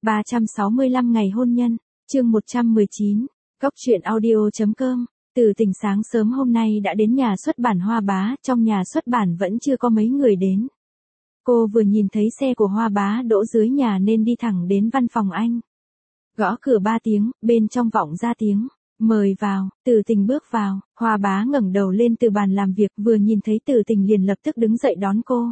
365 ngày hôn nhân, chương 119, Cóc truyện audio.com. Từ Tình sáng sớm hôm nay đã đến nhà xuất bản Hoa Bá, trong nhà xuất bản vẫn chưa có mấy người đến. Cô vừa nhìn thấy xe của Hoa Bá đỗ dưới nhà nên đi thẳng đến văn phòng anh. Gõ cửa 3 tiếng, bên trong vọng ra tiếng, mời vào. Từ Tình bước vào, Hoa Bá ngẩng đầu lên từ bàn làm việc, vừa nhìn thấy Từ Tình liền lập tức đứng dậy đón cô.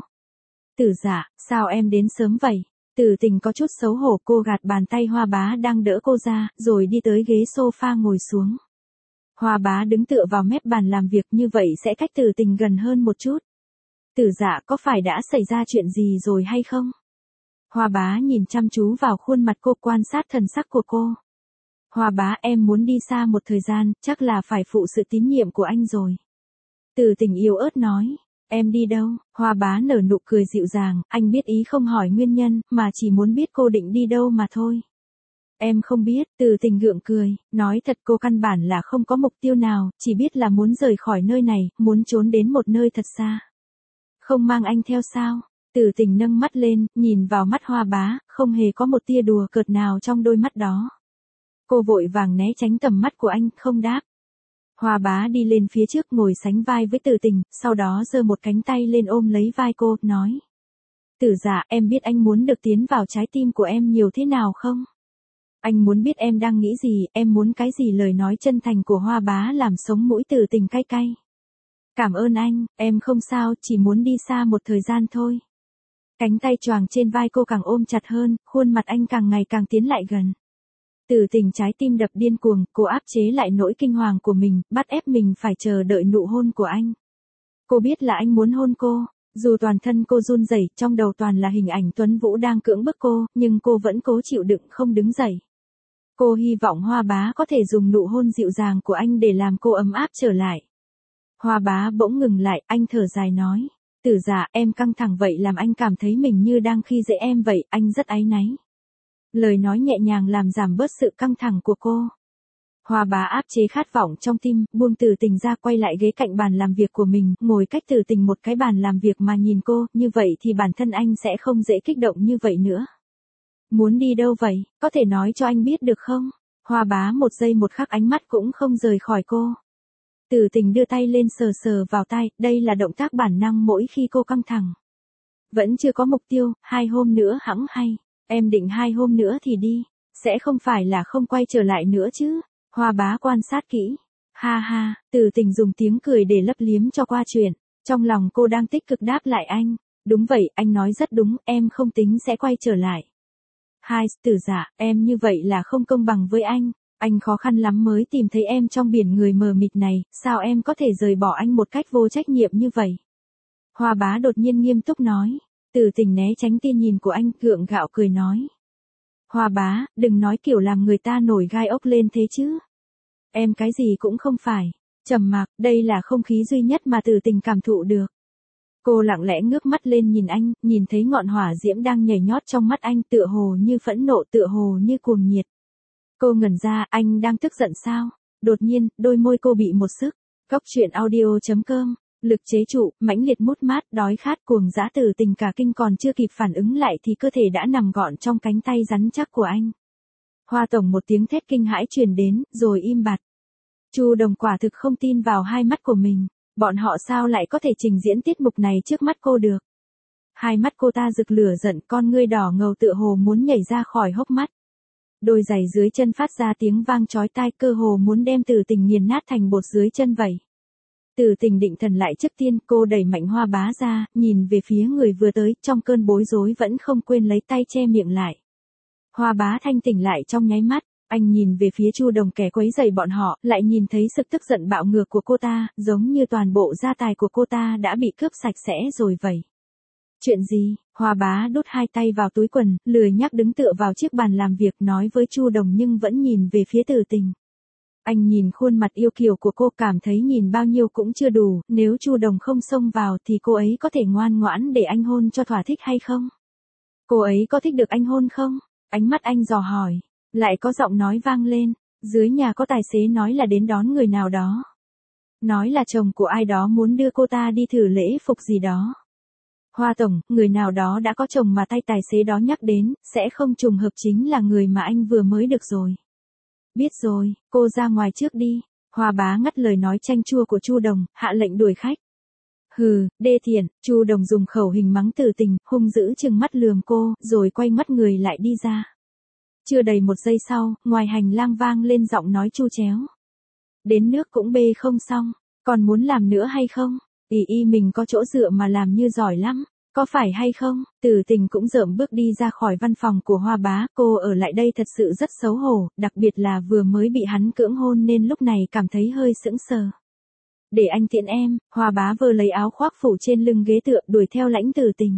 Tử Dạ, sao em đến sớm vậy? Từ Tình có chút xấu hổ, cô gạt bàn tay Hoa Bá đang đỡ cô ra, rồi đi tới ghế sofa ngồi xuống. Hoa Bá đứng tựa vào mép bàn làm việc, như vậy sẽ cách Từ Tình gần hơn một chút. Tử Dạ, có phải đã xảy ra chuyện gì rồi hay không? Hoa Bá nhìn chăm chú vào khuôn mặt cô, quan sát thần sắc của cô. Hoa Bá, em muốn đi xa một thời gian, chắc là phải phụ sự tín nhiệm của anh rồi. Từ Tình yếu ớt nói. Em đi đâu? Hoa Bá nở nụ cười dịu dàng, anh biết ý không hỏi nguyên nhân, mà chỉ muốn biết cô định đi đâu mà thôi. Em không biết. Từ Tình gượng cười, nói thật cô căn bản là không có mục tiêu nào, chỉ biết là muốn rời khỏi nơi này, muốn trốn đến một nơi thật xa. Không mang anh theo sao? Từ Tình nâng mắt lên, nhìn vào mắt Hoa Bá, không hề có một tia đùa cợt nào trong đôi mắt đó. Cô vội vàng né tránh tầm mắt của anh, không đáp. Hoa Bá đi lên phía trước ngồi sánh vai với Từ Tình, sau đó giơ một cánh tay lên ôm lấy vai cô, nói. Tử Dạ, em biết anh muốn được tiến vào trái tim của em nhiều thế nào không? Anh muốn biết em đang nghĩ gì, em muốn cái gì? Lời nói chân thành của Hoa Bá làm sống mũi Từ Tình cay cay. Cảm ơn anh, em không sao, chỉ muốn đi xa một thời gian thôi. Cánh tay choàng trên vai cô càng ôm chặt hơn, khuôn mặt anh càng ngày càng tiến lại gần. Từ Tình trái tim đập điên cuồng, cô áp chế lại nỗi kinh hoàng của mình, bắt ép mình phải chờ đợi nụ hôn của anh. Cô biết là anh muốn hôn cô, dù toàn thân cô run rẩy, trong đầu toàn là hình ảnh Tuấn Vũ đang cưỡng bức cô, nhưng cô vẫn cố chịu đựng không đứng dậy. Cô hy vọng Hoa Bá có thể dùng nụ hôn dịu dàng của anh để làm cô ấm áp trở lại. Hoa Bá bỗng ngừng lại, anh thở dài nói. Tử Dạ, em căng thẳng vậy làm anh cảm thấy mình như đang khi dễ em vậy, anh rất áy náy. Lời nói nhẹ nhàng làm giảm bớt sự căng thẳng của cô. Hoa Bá áp chế khát vọng trong tim, buông Từ Tình ra, quay lại ghế cạnh bàn làm việc của mình, ngồi cách Từ Tình một cái bàn làm việc mà nhìn cô, như vậy thì bản thân anh sẽ không dễ kích động như vậy nữa. Muốn đi đâu vậy, có thể nói cho anh biết được không? Hoa Bá một giây một khắc ánh mắt cũng không rời khỏi cô. Từ Tình đưa tay lên sờ sờ vào tai, đây là động tác bản năng mỗi khi cô căng thẳng. Vẫn chưa có mục tiêu, 2 hôm nữa hẵng hay. Em định 2 hôm nữa thì đi, sẽ không phải là không quay trở lại nữa chứ? Hoa Bá quan sát kỹ. Ha ha, Từ Tình dùng tiếng cười để lấp liếm cho qua chuyện. Trong lòng cô đang tích cực đáp lại anh. Đúng vậy, anh nói rất đúng, em không tính sẽ quay trở lại. Hai, Tử Dạ, em như vậy là không công bằng với anh. Anh khó khăn lắm mới tìm thấy em trong biển người mờ mịt này, sao em có thể rời bỏ anh một cách vô trách nhiệm như vậy? Hoa Bá đột nhiên nghiêm túc nói. Từ Tình né tránh tia nhìn của anh, gượng gạo cười nói. Hoa Bá, đừng nói kiểu làm người ta nổi gai ốc lên thế chứ. Em cái gì cũng không phải. Trầm mặc, đây là không khí duy nhất mà Từ Tình cảm thụ được. Cô lặng lẽ ngước mắt lên nhìn anh, nhìn thấy ngọn hỏa diễm đang nhảy nhót trong mắt anh, tựa hồ như phẫn nộ, tựa hồ như cuồng nhiệt. Cô ngẩn ra, anh đang tức giận sao? Đột nhiên, đôi môi cô bị một sức. Cóc truyện audio.com. Lực chế trụ, mãnh liệt mút mát, đói khát cuồng dã. Từ Tình cả kinh còn chưa kịp phản ứng lại thì cơ thể đã nằm gọn trong cánh tay rắn chắc của anh. Hoa tổng một tiếng thét kinh hãi truyền đến, rồi im bặt. Chu Đồng quả thực không tin vào hai mắt của mình. Bọn họ sao lại có thể trình diễn tiết mục này trước mắt cô được? Hai mắt cô ta rực lửa giận, con ngươi đỏ ngầu tựa hồ muốn nhảy ra khỏi hốc mắt. Đôi giày dưới chân phát ra tiếng vang chói tai, cơ hồ muốn đem Từ Tình nghiền nát thành bột dưới chân vậy. Từ Tình định thần lại trước tiên, cô đẩy mạnh Hoa Bá ra, nhìn về phía người vừa tới, trong cơn bối rối vẫn không quên lấy tay che miệng lại. Hoa Bá thanh tỉnh lại trong nháy mắt, anh nhìn về phía Chu Đồng kẻ quấy rầy bọn họ, lại nhìn thấy sự tức giận bạo ngược của cô ta, giống như toàn bộ gia tài của cô ta đã bị cướp sạch sẽ rồi vậy. Chuyện gì? Hoa Bá đút 2 tay vào túi quần, lười nhác đứng tựa vào chiếc bàn làm việc nói với Chu Đồng nhưng vẫn nhìn về phía Từ Tình. Anh nhìn khuôn mặt yêu kiều của cô, cảm thấy nhìn bao nhiêu cũng chưa đủ, nếu Chu Đồng không xông vào thì cô ấy có thể ngoan ngoãn để anh hôn cho thỏa thích hay không? Cô ấy có thích được anh hôn không? Ánh mắt anh dò hỏi, lại có giọng nói vang lên, dưới nhà có tài xế nói là đến đón người nào đó. Nói là chồng của ai đó muốn đưa cô ta đi thử lễ phục gì đó. Hoa tổng, người nào đó đã có chồng mà tay tài xế đó nhắc đến, sẽ không trùng hợp chính là người mà anh vừa mới được rồi. Biết rồi, cô ra ngoài trước đi. Hoa bá ngắt lời nói chanh chua của Chu Đồng, hạ lệnh đuổi khách. Hừ, đê tiện, Chu Đồng dùng khẩu hình mắng Từ Tình, hung dữ trừng mắt lườm cô, rồi quay mắt người lại đi ra. Chưa đầy một giây sau, ngoài hành lang vang lên giọng nói chu chéo. Đến nước cũng bê không xong, còn muốn làm nữa hay không? Mình có chỗ dựa mà làm như giỏi lắm, có phải hay không? Từ Tình cũng rợm bước đi ra khỏi văn phòng của Hoa bá, cô ở lại đây thật sự rất xấu hổ, đặc biệt là vừa mới bị hắn cưỡng hôn nên lúc này cảm thấy hơi sững sờ. Để anh tiện em, Hoa bá vơ lấy áo khoác phủ trên lưng ghế tựa đuổi theo lãnh Từ Tình.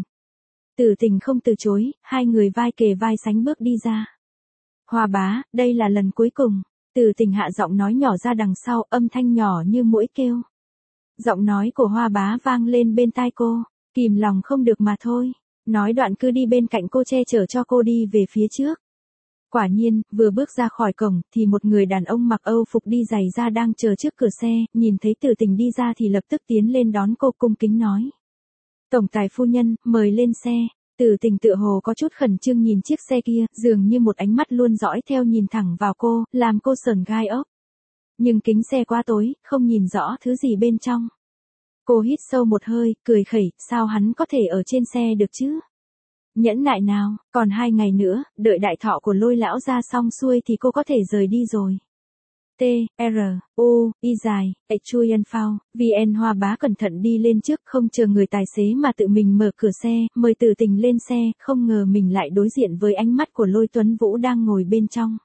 Từ Tình không từ chối, hai người vai kề vai sánh bước đi ra. Hoa bá, đây là lần cuối cùng. Từ Tình hạ giọng nói nhỏ ra đằng sau, âm thanh nhỏ như muỗi kêu. Giọng nói của Hoa bá vang lên bên tai cô, kìm lòng không được mà thôi. Nói đoạn cứ đi bên cạnh cô che chở cho cô đi về phía trước. Quả nhiên, vừa bước ra khỏi cổng, thì một người đàn ông mặc Âu phục đi giày da đang chờ trước cửa xe, nhìn thấy Từ Tình đi ra thì lập tức tiến lên đón cô cung kính nói. Tổng tài phu nhân, mời lên xe. Từ Tình tựa hồ có chút khẩn trương nhìn chiếc xe kia, dường như một ánh mắt luôn dõi theo nhìn thẳng vào cô, làm cô sởn gai ốc. Nhưng kính xe quá tối, không nhìn rõ thứ gì bên trong. Cô hít sâu một hơi, cười khẩy, sao hắn có thể ở trên xe được chứ? Nhẫn nại nào, còn 2 ngày nữa, đợi đại thọ của Lôi lão ra xong xuôi thì cô có thể rời đi rồi. T, R, U, Y dài, Chui Ân Phao, VN Hoa bá cẩn thận đi lên trước không chờ người tài xế mà tự mình mở cửa xe, mời Từ Tình lên xe, không ngờ mình lại đối diện với ánh mắt của Lôi Tuấn Vũ đang ngồi bên trong.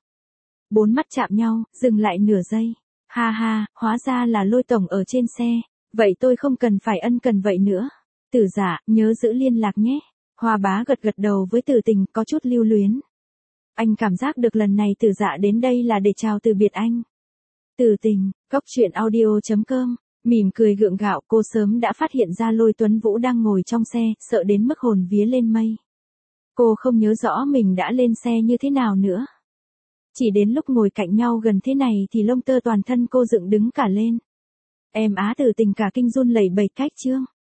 4 mắt chạm nhau, dừng lại nửa giây. Ha ha, hóa ra là Lôi tổng ở trên xe, vậy tôi không cần phải ân cần vậy nữa. Tử Dạ, nhớ giữ liên lạc nhé. Hoa bá gật gật đầu với Từ Tình, có chút lưu luyến. Anh cảm giác được lần này Tử Dạ đến đây là để chào từ biệt anh. Từ Tình, coctruyện.audio.com, mỉm cười gượng gạo, cô sớm đã phát hiện ra Lôi Tuấn Vũ đang ngồi trong xe, sợ đến mức hồn vía lên mây. Cô không nhớ rõ mình đã lên xe như thế nào nữa. Chỉ đến lúc ngồi cạnh nhau gần thế này thì lông tơ toàn thân cô dựng đứng cả lên. Em Á Từ Tình cả kinh run lẩy bẩy cách chương.